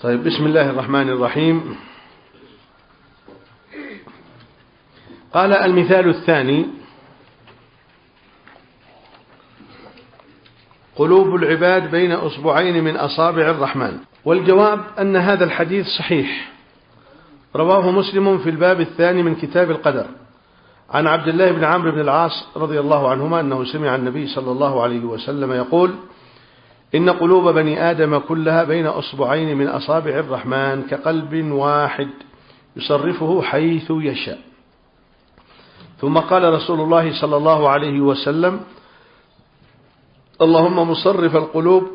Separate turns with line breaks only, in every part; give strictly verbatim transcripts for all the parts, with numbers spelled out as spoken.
طيب، بسم الله الرحمن الرحيم. قال المثال الثاني: قلوب العباد بين أصبعين من أصابع الرحمن. والجواب أن هذا الحديث صحيح، رواه مسلم في الباب الثاني من كتاب القدر عن عبد الله بن عمرو بن العاص رضي الله عنهما أنه سمع النبي صلى الله عليه وسلم يقول: إن قلوب بني آدم كلها بين أصبعين من أصابع الرحمن كقلب واحد يصرفه حيث يشاء. ثم قال رسول الله صلى الله عليه وسلم: اللهم مصرف القلوب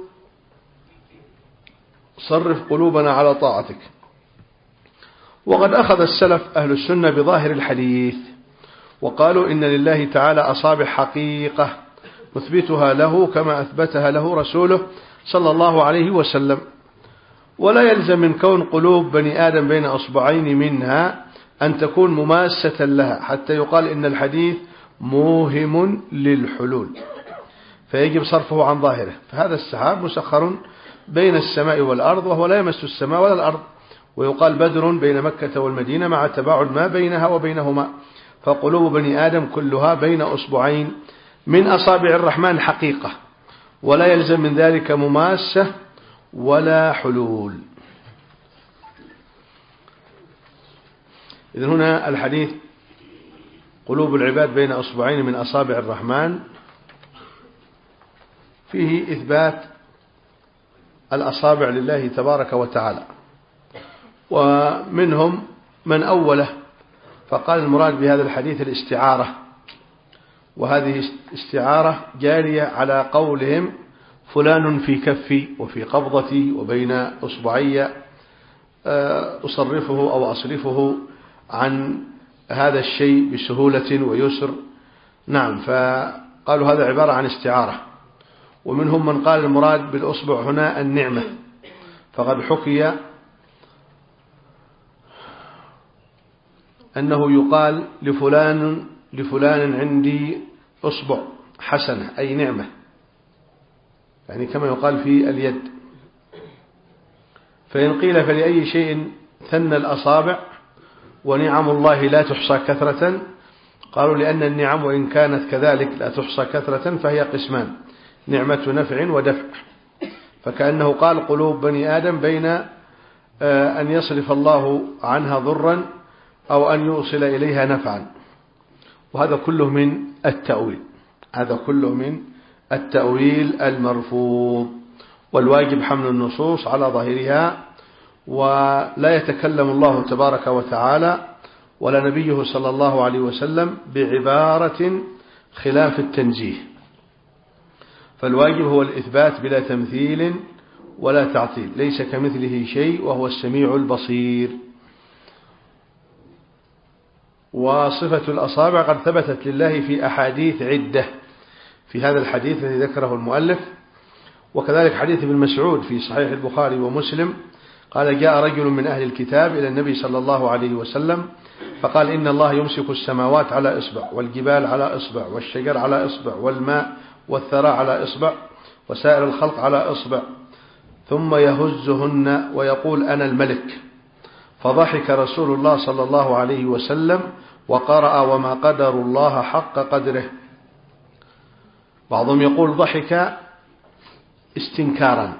صرف قلوبنا على طاعتك. وقد أخذ السلف أهل السنة بظاهر الحديث وقالوا إن لله تعالى أصابع حقيقة مثبتها له كما أثبتها له رسوله صلى الله عليه وسلم، ولا يلزم من كون قلوب بني آدم بين أصبعين منها أن تكون مماسة لها حتى يقال إن الحديث موهم للحلول فيجب صرفه عن ظاهره. فهذا السحاب مسخر بين السماء والأرض وهو لا يمس السماء ولا الأرض، ويقال بدر بين مكة والمدينة مع تباعد ما بينها وبينهما. فقلوب بني آدم كلها بين أصبعين من أصابع الرحمن حقيقة، ولا يلزم من ذلك مماسة ولا حلول. إذن هنا الحديث قلوب العباد بين أصبعين من أصابع الرحمن فيه إثبات الأصابع لله تبارك وتعالى، ومنهم من أوله فقال المراد بهذا الحديث الاستعارة، وهذه استعارة جارية على قولهم فلان في كفي وفي قبضتي وبين أصبعي أصرفه أو أصرفه عن هذا الشيء بسهولة ويسر. نعم، فقالوا هذا عبارة عن استعارة. ومنهم من قال المراد بالأصبع هنا النعمة، فقد حكي أنه يقال لفلان لفلان عندي أصبع حسنة أي نعمة، يعني كما يقال في اليد. فإن قيل فلأي شيء ثنى الأصابع ونعم الله لا تحصى كثرة، قالوا لأن النعم وإن كانت كذلك لا تحصى كثرة فهي قسمان: نعمة نفع ودفع. فكأنه قال قلوب بني آدم بين أن يصرف الله عنها ضرا أو أن يوصل إليها نفعا، وهذا كله من التأويل هذا كله من التأويل المرفوض. والواجب حمل النصوص على ظاهرها، ولا يتكلم الله تبارك وتعالى ولا نبيه صلى الله عليه وسلم بعبارة خلاف التنزيه، فالواجب هو الإثبات بلا تمثيل ولا تعطيل، ليس كمثله شيء وهو السميع البصير. وصفة الأصابع قد ثبتت لله في أحاديث عدة في هذا الحديث الذي ذكره المؤلف، وكذلك حديث ابن مسعود في صحيح البخاري ومسلم قال: جاء رجل من أهل الكتاب إلى النبي صلى الله عليه وسلم فقال: إن الله يمسك السماوات على إصبع، والجبال على إصبع، والشجر على إصبع، والماء والثرى على إصبع، وسائر الخلق على إصبع، ثم يهزهن ويقول: أنا الملك. فضحك رسول الله صلى الله عليه وسلم وقرأ: وما قدر الله حق قدره. بعضهم يقول ضحك استنكارا،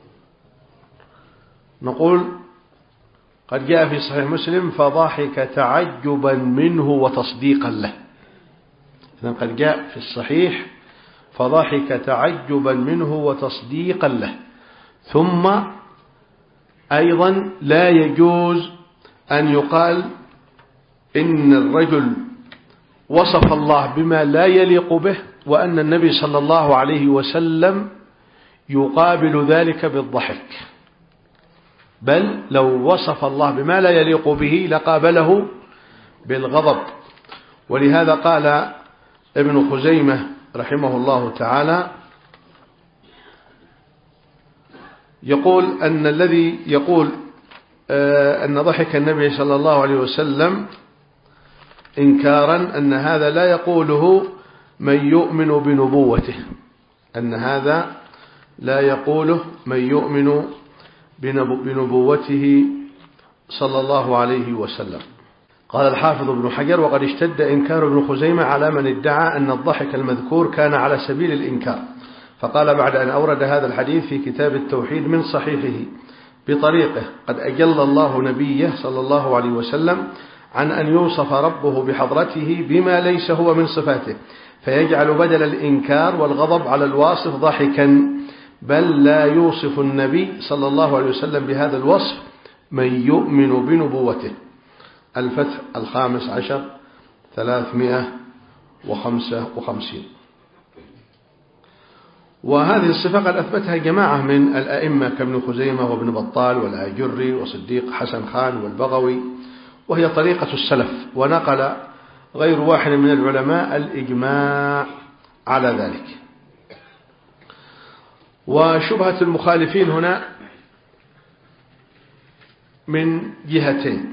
نقول قد جاء في صحيح مسلم فضحك تعجبا منه وتصديقا له. إذن قد جاء في الصحيح فضحك تعجبا منه وتصديقا له. ثم أيضا لا يجوز أن يقال إن الرجل وصف الله بما لا يليق به وأن النبي صلى الله عليه وسلم يقابل ذلك بالضحك، بل لو وصف الله بما لا يليق به لقابله بالغضب. ولهذا قال ابن خزيمة رحمه الله تعالى يقول أن الذي يقول أن ضحك النبي صلى الله عليه وسلم إنكارا أن هذا لا يقوله من يؤمن بنبوته، أن هذا لا يقوله من يؤمن بنبوته صلى الله عليه وسلم. قال الحافظ ابن حجر: وقد اشتد إنكار ابن خزيمة على من ادعى أن الضحك المذكور كان على سبيل الإنكار، فقال بعد أن أورد هذا الحديث في كتاب التوحيد من صحيحه بطريقه: قد أجل الله نبيه صلى الله عليه وسلم عن أن يوصف ربه بحضرته بما ليس هو من صفاته، فيجعل بدل الإنكار والغضب على الواصف ضحكا، بل لا يوصف النبي صلى الله عليه وسلم بهذا الوصف من يؤمن بنبوته. الفتح الخامس عشر ثلاثمائة وخمسة وخمسين. وهذه الصفة قد أثبتها جماعة من الأئمة كابن خزيمة وابن بطال والآجري وصديق حسن خان والبغوي، وهي طريقة السلف، ونقل غير واحد من العلماء الإجماع على ذلك. وشبهة المخالفين هنا من جهتين: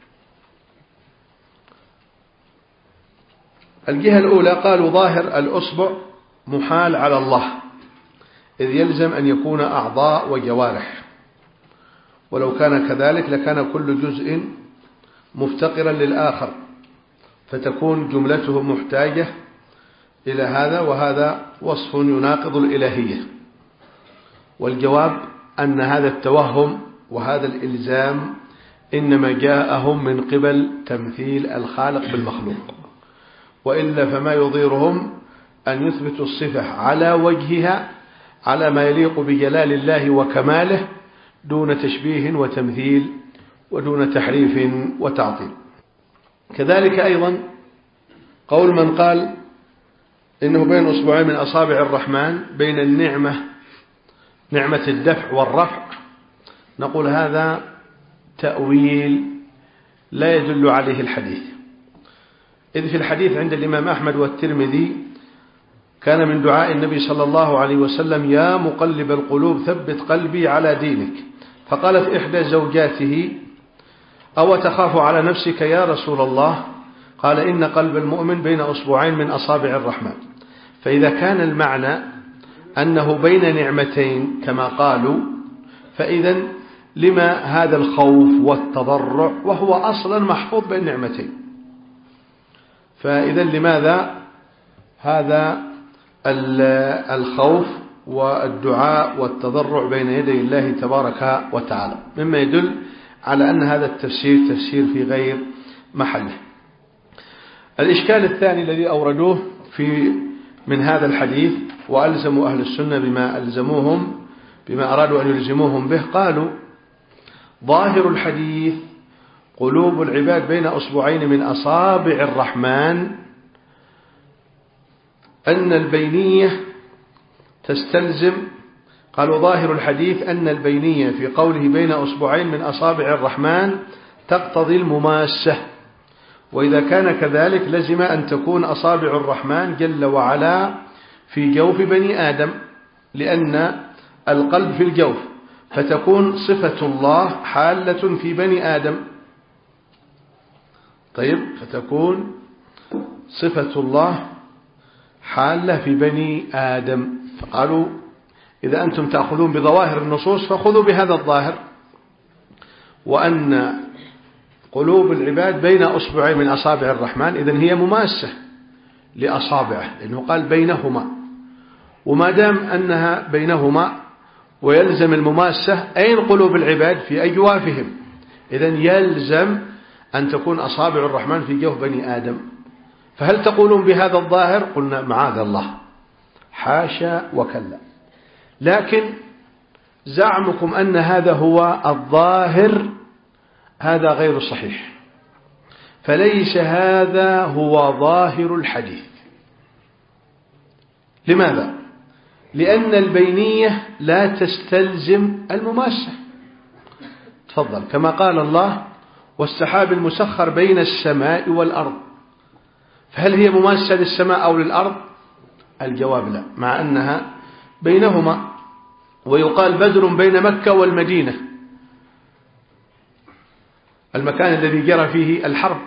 الجهة الأولى قالوا ظاهر الأصبع محال على الله، إذ يلزم أن يكون أعضاء وجوارح، ولو كان كذلك لكان كل جزء مفتقرا للآخر، فتكون جملته محتاجة إلى هذا، وهذا وصف يناقض الإلهية. والجواب أن هذا التوهم وهذا الإلزام إنما جاءهم من قبل تمثيل الخالق بالمخلوق، وإلا فما يضيرهم أن يثبتوا الصفة على وجهها على ما يليق بجلال الله وكماله، دون تشبيه وتمثيل ودون تحريف وتعطيل. كذلك أيضا قول من قال إنه بين أصبعين من أصابع الرحمن بين النعمة نعمة الدفع والرفع، نقول هذا تأويل لا يدل عليه الحديث، إذ في الحديث عند الإمام أحمد والترمذي: كان من دعاء النبي صلى الله عليه وسلم: يا مقلب القلوب ثبت قلبي على دينك. فقالت إحدى زوجاته: أو تخاف على نفسك يا رسول الله؟ قال: إن قلب المؤمن بين أصبعين من أصابع الرحمن. فإذا كان المعنى أنه بين نعمتين كما قالوا، فإذا لما هذا الخوف والتضرع وهو أصلا محفوظ بين نعمتين؟ فإذا لماذا هذا الخوف والدعاء والتضرع بين يدي الله تبارك وتعالى؟ مما يدل على أن هذا التفسير تفسير في غير محله. الإشكال الثاني الذي أوردوه في من هذا الحديث وألزموا أهل السنة بما ألزموهم بما أرادوا أن يلزموهم به، قالوا: ظاهر الحديث قلوب العباد بين أصبعين من أصابع الرحمن، أن البينية تستلزم قالوا ظاهر الحديث أن البينية في قوله بين أصبعين من أصابع الرحمن تقتضي المماسة، وإذا كان كذلك لزم أن تكون أصابع الرحمن جل وعلا في جوف بني آدم، لأن القلب في الجوف، فتكون صفة الله حالة في بني آدم. طيب، فتكون صفة الله حالة في بني آدم. فقالوا: إذا أنتم تأخذون بظواهر النصوص فخذوا بهذا الظاهر، وأن قلوب العباد بين أصبعين من أصابع الرحمن، إذن هي مماسة لأصابعه، لأنه قال بينهما، وما دام أنها بينهما ويلزم المماسة، أين قلوب العباد؟ في أجوافهم، إذن يلزم أن تكون أصابع الرحمن في جوف بني آدم. فهل تقولون بهذا الظاهر؟ قلنا: معاذ الله، حاشا وكلا. لكن زعمكم أن هذا هو الظاهر هذا غير صحيح، فليس هذا هو ظاهر الحديث. لماذا؟ لأن البينية لا تستلزم المماسة. تفضل، كما قال الله: والسحاب المسخر بين السماء والأرض. فهل هي مماسة للسماء أو للأرض؟ الجواب لا، مع أنها بينهما. ويقال بدر بين مكة والمدينة، المكان الذي جرى فيه الحرب،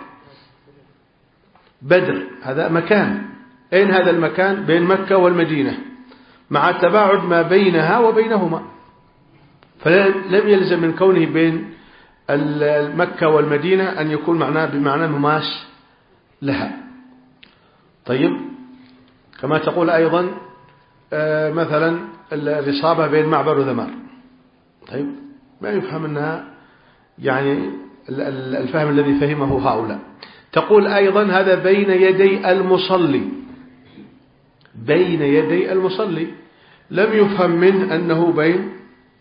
بدر هذا مكان. أين هذا المكان؟ بين مكة والمدينة، مع التباعد ما بينها وبينهما. فلم يلزم من كونه بين مكة والمدينة أن يكون معناه بمعنى مماس لها. طيب، كما تقول أيضا مثلا الإصابة بين معبر وذمار، طيب ما يفهم أنها يعني الفهم الذي فهمه هؤلاء. تقول أيضا هذا بين يدي المصلي، بين يدي المصلي، لم يفهم منه أنه بين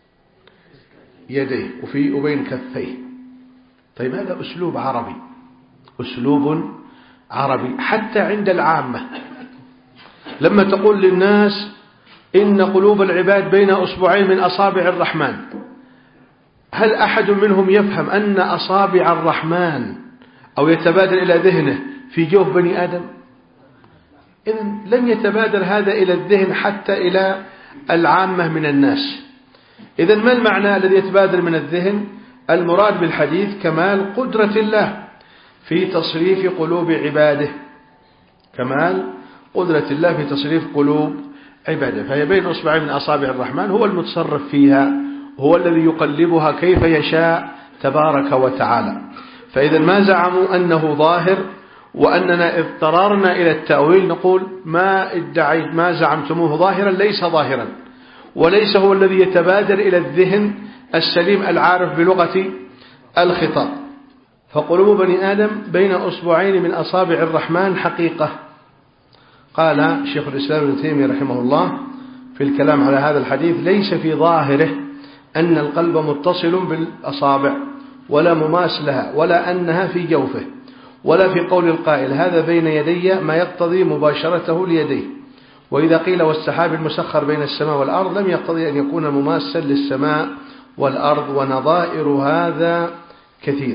يديه وفي وبين كفيه. طيب هذا أسلوب عربي، أسلوب عربي حتى عند العامة. لما تقول للناس إن قلوب العباد بين أصبعين من أصابع الرحمن، هل أحد منهم يفهم أن أصابع الرحمن أو يتبادر إلى ذهنه في جوف بني آدم؟ إذن لم يتبادر هذا إلى الذهن حتى إلى العامة من الناس. إذن ما المعنى الذي يتبادر من الذهن؟ المراد بالحديث كمال قدرة الله في تصريف قلوب عباده، كمال قدرة الله في تصريف قلوب عباده. فهي بين أصبعين من أصابع الرحمن، هو المتصرف فيها، هو الذي يقلبها كيف يشاء تبارك وتعالى. فإذا ما زعموا أنه ظاهر وأننا اضطررنا إلى التأويل نقول ما ادعيت ما زعمتموه ظاهرا ليس ظاهرا، وليس هو الذي يتبادر إلى الذهن السليم العارف بلغة الخطاب. فقلوب بني آدم بين أصبعين من أصابع الرحمن حقيقة. قال شيخ الإسلام ابن تيمية رحمه الله في الكلام على هذا الحديث: ليس في ظاهره أن القلب متصل بالأصابع ولا مماس لها، ولا أنها في جوفه، ولا في قول القائل هذا بين يدي ما يقتضي مباشرته ليديه. وإذا قيل والسحاب المسخر بين السماء والأرض لم يقتضي أن يكون مماسا للسماء والأرض، ونظائر هذا كثير.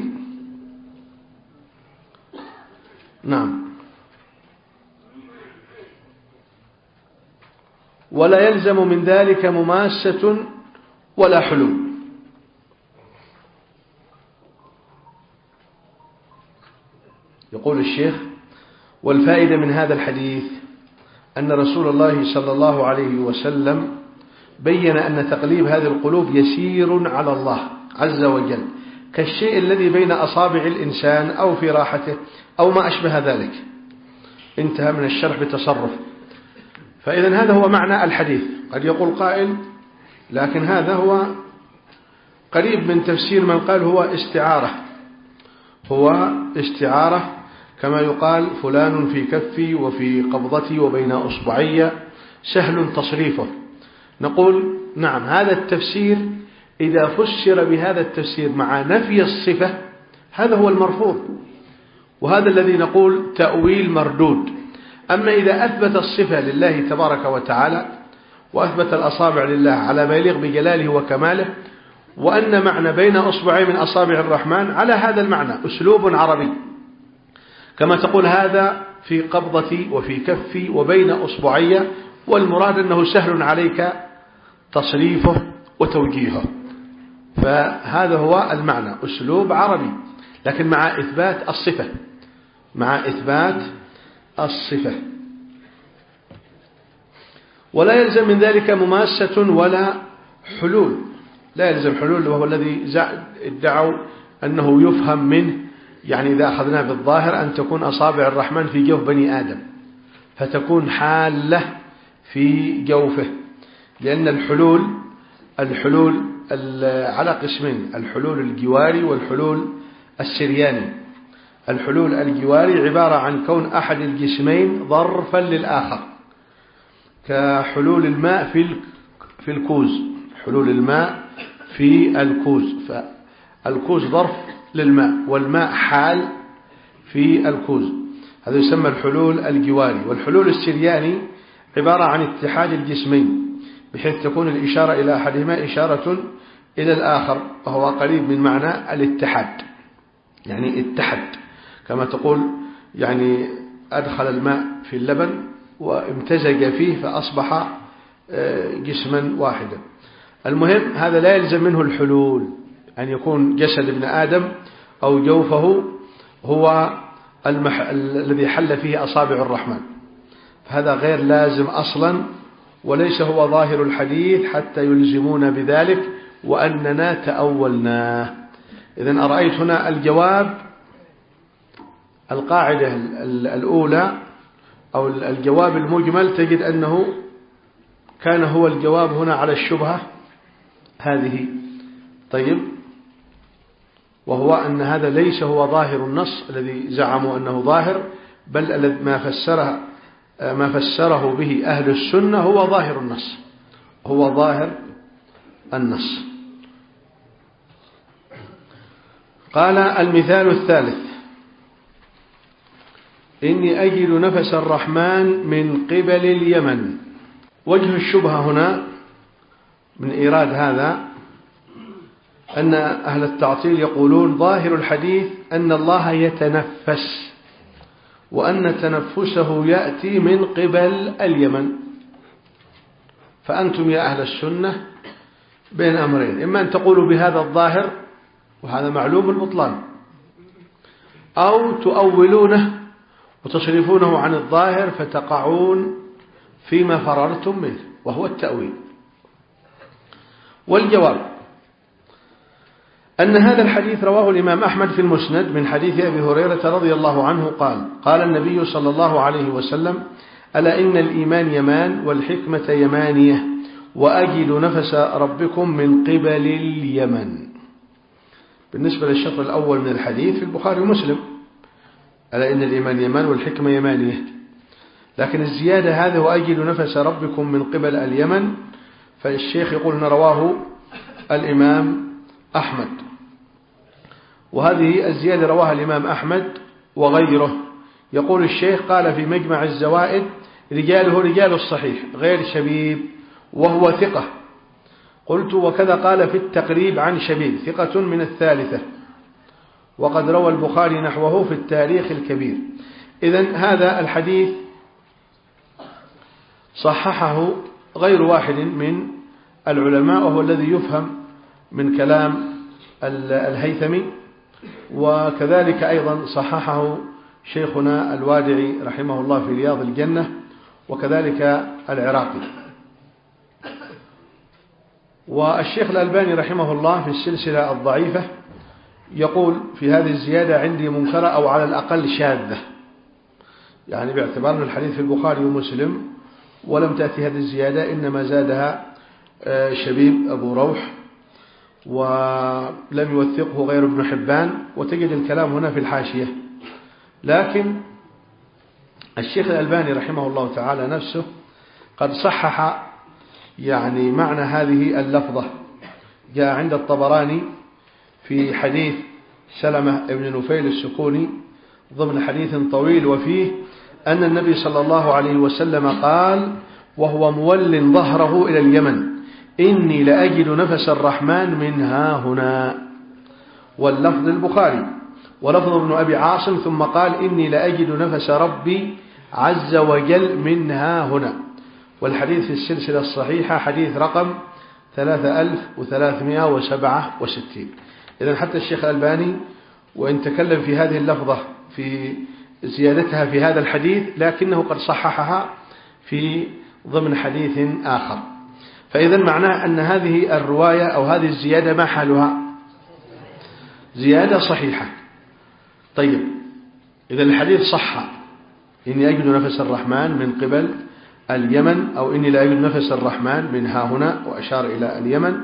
نعم. ولا يلزم من ذلك مماسة ولا حلول. يقول الشيخ: والفائدة من هذا الحديث أن رسول الله صلى الله عليه وسلم بين أن تقليب هذه القلوب يسير على الله عز وجل، كالشيء الذي بين أصابع الإنسان أو في راحته أو ما أشبه ذلك. انتهى من الشرح بتصرف. فإذا هذا هو معنى الحديث. قد يقول قائل: لكن هذا هو قريب من تفسير من قال هو استعارة، هو استعارة، كما يقال فلان في كفي وفي قبضتي وبين أصبعي سهل تصريفه. نقول نعم، هذا التفسير إذا فسر بهذا التفسير مع نفي الصفة هذا هو المرفوض، وهذا الذي نقول تأويل مردود. أما إذا أثبت الصفة لله تبارك وتعالى وأثبت الأصابع لله على ما يليق بجلاله وكماله، وأن معنى بين أصبعين من أصابع الرحمن على هذا المعنى أسلوب عربي، كما تقول هذا في قبضتي وفي كفي وبين أصبعي، والمراد أنه سهل عليك تصريفه وتوجيهه. فهذا هو المعنى، أسلوب عربي، لكن مع إثبات الصفة، مع إثبات الصفة. ولا يلزم من ذلك مماسة ولا حلول. لا يلزم حلول، وهو الذي ادعوا أنه يفهم منه، يعني إذا أخذناه بالظاهر أن تكون أصابع الرحمن في جوف بني آدم فتكون حالة في جوفه، لأن الحلول الحلول على قسمين: الحلول الجواري والحلول السرياني. الحلول الجواري عبارة عن كون أحد الجسمين ظرفا للآخر، كحلول الماء في في الكوز، حلول الماء في الكوز، فالكوز ظرف للماء والماء حال في الكوز، هذا يسمى الحلول الجواري. والحلول السرياني عبارة عن اتحاد الجسمين، بحيث تكون الإشارة إلى أحدهما إشارة إلى الآخر، وهو قريب من معنى الاتحاد، يعني اتحد، كما تقول يعني أدخل الماء في اللبن وامتزج فيه فأصبح جسما واحدا. المهم هذا لا يلزم منه الحلول، أن يكون جسد ابن آدم أو جوفه هو المح... الذي حل فيه أصابع الرحمن، فهذا غير لازم أصلا، وليس هو ظاهر الحديث حتى يلزمون بذلك، وأننا تأولناه. إذن أرأيت هنا الجواب، القاعدة الأولى أو الجواب المجمل، تجد أنه كان هو الجواب هنا على الشبهة هذه. طيب، وهو أن هذا ليس هو ظاهر النص الذي زعموا أنه ظاهر، بل ما فسره ما فسره به أهل السنة هو ظاهر النص، هو ظاهر النص. قال المثال الثالث: إني أجد نفس الرحمن من قبل اليمن. وجه الشبهة هنا من إيراد هذا أن أهل التعطيل يقولون ظاهر الحديث أن الله يتنفس، وأن تنفسه يأتي من قبل اليمن. فأنتم يا أهل السنة بين أمرين: إما أن تقولوا بهذا الظاهر وهذا معلوم البطلان، أو تؤولونه وتصرفونه عن الظاهر فتقعون فيما فررتم منه وهو التأويل. والجواب أن هذا الحديث رواه الإمام أحمد في المسند من حديث أبي هريرة رضي الله عنه قال: قال النبي صلى الله عليه وسلم: ألا إن الإيمان يمان والحكمة يمانية وأجد نفس ربكم من قبل اليمن. بالنسبة للشطر الأول من الحديث في البخاري ومسلم: ألا إن الإيمان يمان والحكمة يمانية. لكن الزيادة هذا وأجد نفس ربكم من قبل اليمن، فالشيخ يقول أن رواه الإمام أحمد، وهذه الزيادة رواها الإمام أحمد وغيره. يقول الشيخ: قال في مجمع الزوائد: رجاله رجال الصحيح غير شبيب وهو ثقة. قلت: وكذا قال في التقريب عن شبيب ثقة من الثالثة، وقد روى البخاري نحوه في التاريخ الكبير. إذن هذا الحديث صححه غير واحد من العلماء، وهو الذي يفهم من كلام الهيثمي، وكذلك أيضا صححه شيخنا الوادعي رحمه الله في رياض الجنة، وكذلك العراقي. والشيخ الألباني رحمه الله في السلسلة الضعيفة يقول في هذه الزيادة: عندي منكرة أو على الأقل شاذة، يعني باعتبار أن الحديث في البخاري ومسلم ولم تأتي هذه الزيادة، إنما زادها شبيب أبو روح ولم يوثقه غير ابن حبان، وتجد الكلام هنا في الحاشية. لكن الشيخ الألباني رحمه الله تعالى نفسه قد صحح يعني معنى هذه اللفظة. جاء عند الطبراني في حديث سلمة بن نفيل السكوني ضمن حديث طويل، وفيه أن النبي صلى الله عليه وسلم قال وهو مول ظهره إلى اليمن: إني لأجد نفس الرحمن من ها هنا. واللفظ البخاري، ولفظ ابن أبي عاصم: ثم قال: إني لأجد نفس ربي عز وجل من ها هنا. والحديث في السلسلة الصحيحة حديث رقم ثلاثة آلاف وثلاثمائة وسبعة وستين. إذن حتى الشيخ الألباني وإن تكلم في هذه اللفظة في زيادتها في هذا الحديث، لكنه قد صححها في ضمن حديث آخر. فإذا معناه أن هذه الرواية أو هذه الزيادة ما حالها؟ زيادة صحيحة. طيب، إذا الحديث صح: إني أجد نفس الرحمن من قبل اليمن، أو إني لا أجد نفس الرحمن من ها هنا، وأشار إلى اليمن.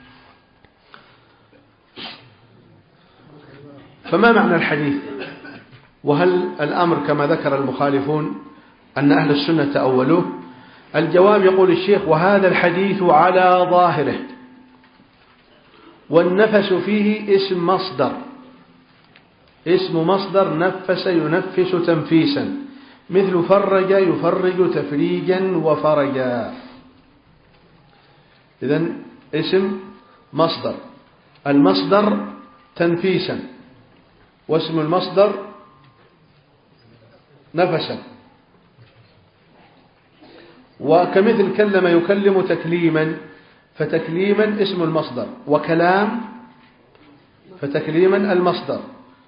فما معنى الحديث؟ وهل الأمر كما ذكر المخالفون أن أهل السنة تأولوه؟ الجواب يقول الشيخ: وهذا الحديث على ظاهره، والنفس فيه اسم مصدر، اسم مصدر نفس ينفس تنفيسا، مثل فرج يفرج تفريجا وفرجا. إذن اسم مصدر، المصدر تنفيسا، واسم المصدر نفسا. وكمثل كلم يكلم تكليما، فتكليما اسم المصدر، وكلام فتكليما المصدر،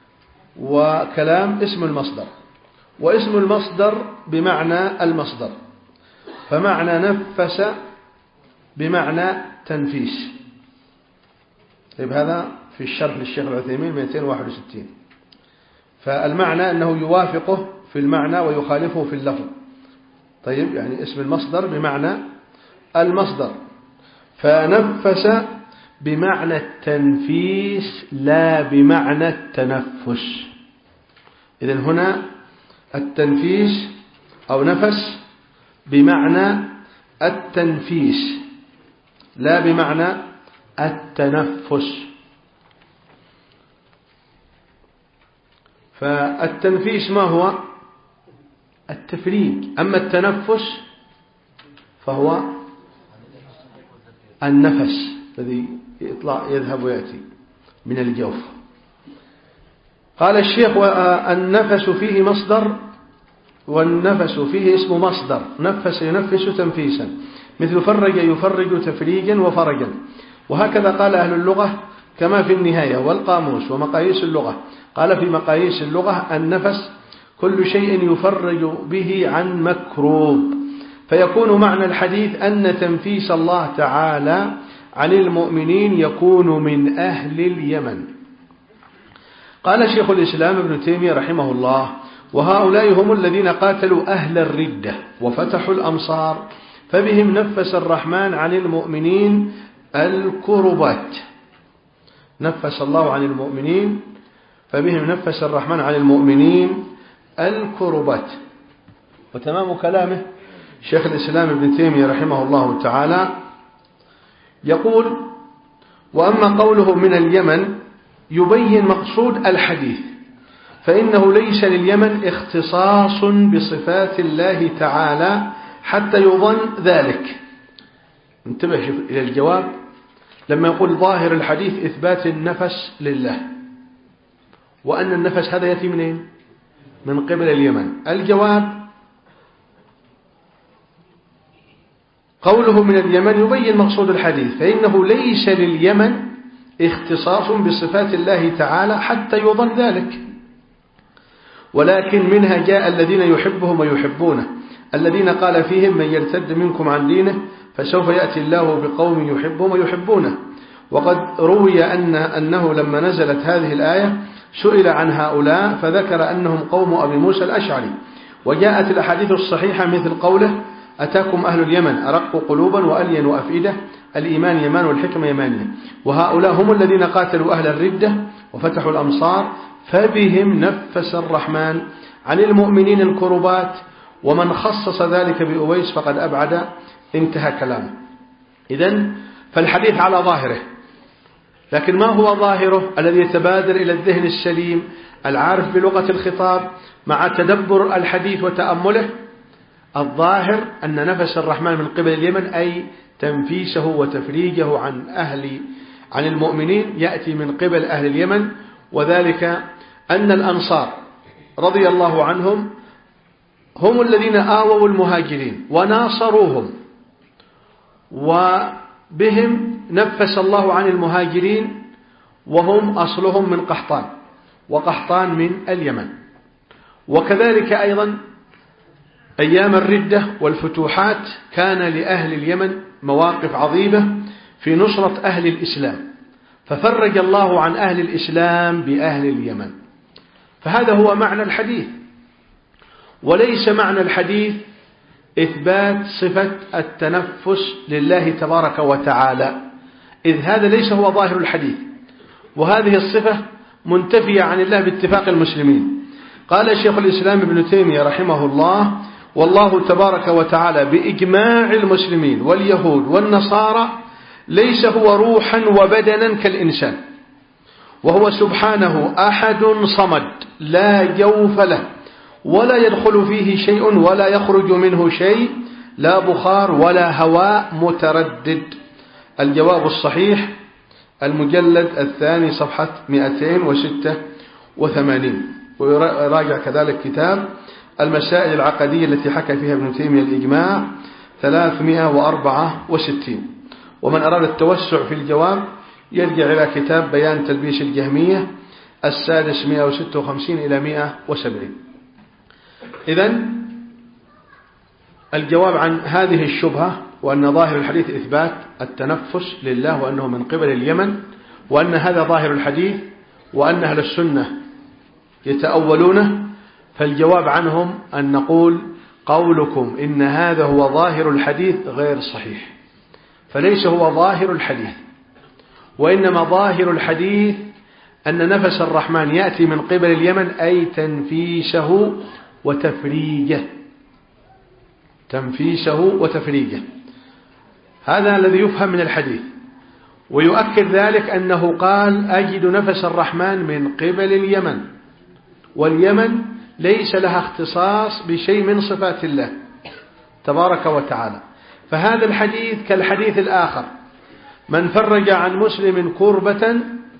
وكلام اسم المصدر، واسم المصدر بمعنى المصدر، فمعنى نفس بمعنى تنفيس. طيب هذا في الشرح للشيخ العثيمين مئتين وواحد وستين. فالمعنى أنه يوافقه في المعنى ويخالفه في اللفظ. طيب يعني اسم المصدر بمعنى المصدر، فنفس بمعنى التنفيس لا بمعنى التنفس. إذن هنا التنفيس أو نفس بمعنى التنفيس لا بمعنى التنفس. فالتنفيس ما هو؟ التفريج، أما التنفس فهو النفس الذي يطلع يذهب ويأتي من الجوف. قال الشيخ والنفس فيه مصدر، والنفس فيه اسم مصدر، نفس ينفس تنفيسا، مثل فرج يفرج تفريجا وفرجا. وهكذا قال أهل اللغة كما في النهاية والقاموس ومقاييس اللغة. قال في مقاييس اللغة النفس كل شيء يفرج به عن مكروب. فيكون معنى الحديث أن تنفيس الله تعالى عن المؤمنين يكون من أهل اليمن. قال شيخ الإسلام ابن تيمية رحمه الله: وهؤلاء هم الذين قاتلوا أهل الردة وفتحوا الأمصار، فبهم نفس الرحمن عن المؤمنين الكربات. نفس الله عن المؤمنين فبهم نفس الرحمن عن المؤمنين الكربات. وتمام كلامه شيخ الإسلام ابن تيمية رحمه الله تعالى يقول: وأما قوله من اليمن يبين مقصود الحديث، فإنه ليس لليمن اختصاص بصفات الله تعالى حتى يظن ذلك. انتبه إلى الجواب لما يقول ظاهر الحديث إثبات النفس لله، وأن النفس هذا يأتي منين؟ من قبل اليمن. الجواب: قوله من اليمن يبين مقصود الحديث، فإنه ليس لليمن اختصاص بصفات الله تعالى حتى يظن ذلك، ولكن منها جاء الذين يحبهم ويحبونه، الذين قال فيهم: من يرتد منكم عن دينه فسوف يأتي الله بقوم يحبهم ويحبونه. وقد روي أن أنه لما نزلت هذه الآية سئل عن هؤلاء فذكر أنهم قوم أبي موسى الأشعري. وجاءت الأحاديث الصحيحة مثل قوله: أتاكم أهل اليمن أرق قلوبا وألين وأفئدة، الإيمان يمان والحكمة يمانية. وهؤلاء هم الذين قاتلوا أهل الردة وفتحوا الأمصار، فبهم نفس الرحمن عن المؤمنين الكربات. ومن خصص ذلك بأويس فقد أبعد. انتهى كلامه. إذن فالحديث على ظاهره، لكن ما هو ظاهره الذي يتبادر إلى الذهن السليم العارف بلغة الخطاب مع تدبر الحديث وتأمله؟ الظاهر أن نفس الرحمن من قبل اليمن أي تنفيسه وتفريجه عن أهل عن المؤمنين يأتي من قبل أهل اليمن. وذلك أن الأنصار رضي الله عنهم هم الذين آووا المهاجرين وناصروهم، وبهم نفس الله عن المهاجرين، وهم أصلهم من قحطان، وقحطان من اليمن. وكذلك أيضا أيام الردة والفتوحات كان لأهل اليمن مواقف عظيمة في نصرة أهل الإسلام، ففرج الله عن أهل الإسلام بأهل اليمن. فهذا هو معنى الحديث، وليس معنى الحديث إثبات صفة التنفس لله تبارك وتعالى، إذ هذا ليس هو ظاهر الحديث، وهذه الصفة منتفية عن الله باتفاق المسلمين. قال شيخ الإسلام ابن تيمية رحمه الله: والله تبارك وتعالى بإجماع المسلمين واليهود والنصارى ليس هو روحا وبدنا كالإنسان، وهو سبحانه أحد صمد لا جوف له، ولا يدخل فيه شيء ولا يخرج منه شيء، لا بخار ولا هواء متردد. الجواب الصحيح المجلد الثاني صفحة مئتين وستة وثمانين. ويراجع كذلك كتاب المسائل العقدية التي حكى فيها ابن تيمية الإجماع ثلاثمائة وأربعة وستين. ومن أراد التوسع في الجواب يرجع إلى كتاب بيان تلبيس الجهمية السادس مئة وستة وخمسين إلى مئة وسبعين. إذن الجواب عن هذه الشبهة، وأن ظاهر الحديث إثبات التنفس لله وأنه من قبل اليمن، وأن هذا ظاهر الحديث وأن أهل السنة يتأولونه، فالجواب عنهم أن نقول قولكم إن هذا هو ظاهر الحديث غير صحيح، فليس هو ظاهر الحديث، وإنما ظاهر الحديث أن نفس الرحمن يأتي من قبل اليمن، أي تنفيسه وتفريجه، تنفيسه وتفريجه، هذا الذي يفهم من الحديث. ويؤكد ذلك أنه قال أجد نفس الرحمن من قبل اليمن، واليمن ليس لها اختصاص بشيء من صفات الله تبارك وتعالى. فهذا الحديث كالحديث الآخر: من فرج عن مسلم كربة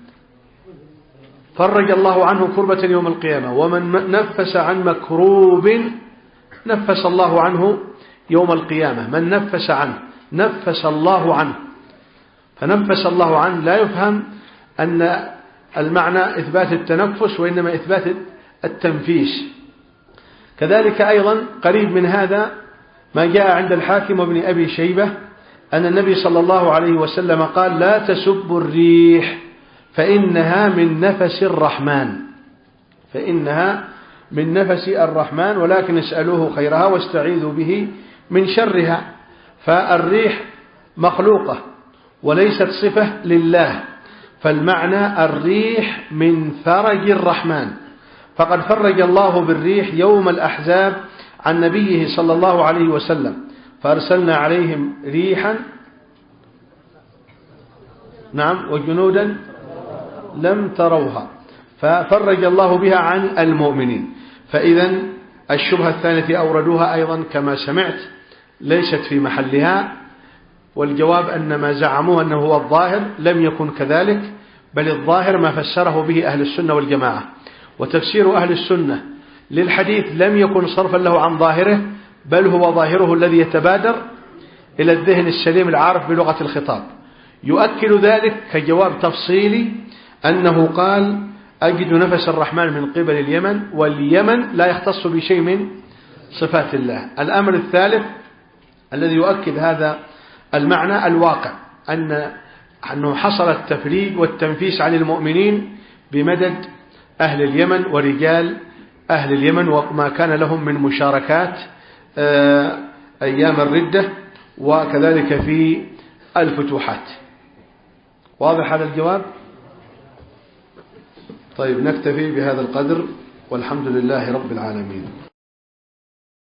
فرج الله عنه كربة يوم القيامة، ومن نفس عن مكروب نفس الله عنه يوم القيامة. من نفس عنه نفس الله عنه، فنفس الله عنه لا يفهم أن المعنى إثبات التنفس، وإنما إثبات التنفيس. كذلك أيضا قريب من هذا ما جاء عند الحاكم وابن أبي شيبة أن النبي صلى الله عليه وسلم قال: لا تسبوا الريح فإنها من نفس الرحمن، فإنها من نفس الرحمن، ولكن اسألوه خيرها واستعيذوا به من شرها. فالريح مخلوقة وليست صفة لله، فالمعنى الريح من فرج الرحمن، فقد فرج الله بالريح يوم الأحزاب عن نبيه صلى الله عليه وسلم، فأرسلنا عليهم ريحا نعم وجنودا لم تروها، ففرج الله بها عن المؤمنين. فإذا الشبهة الثانية أوردوها أيضا كما سمعت ليست في محلها، والجواب أن ما زعموه أنه هو الظاهر لم يكن كذلك، بل الظاهر ما فسره به أهل السنة والجماعة. وتفسير أهل السنة للحديث لم يكن صرفا له عن ظاهره، بل هو ظاهره الذي يتبادر إلى الذهن السليم العارف بلغة الخطاب. يؤكد ذلك كجواب تفصيلي أنه قال: أجد نفس الرحمن من قبل اليمن، واليمن لا يختص بشيء من صفات الله. الأمر الثالث الذي يؤكد هذا المعنى الواقع، أن أنه حصل التفريج والتنفيس عن المؤمنين بمدد أهل اليمن ورجال أهل اليمن، وما كان لهم من مشاركات أيام الردة وكذلك في الفتوحات. واضح هذا الجواب؟ طيب، نكتفي بهذا القدر، والحمد لله رب العالمين.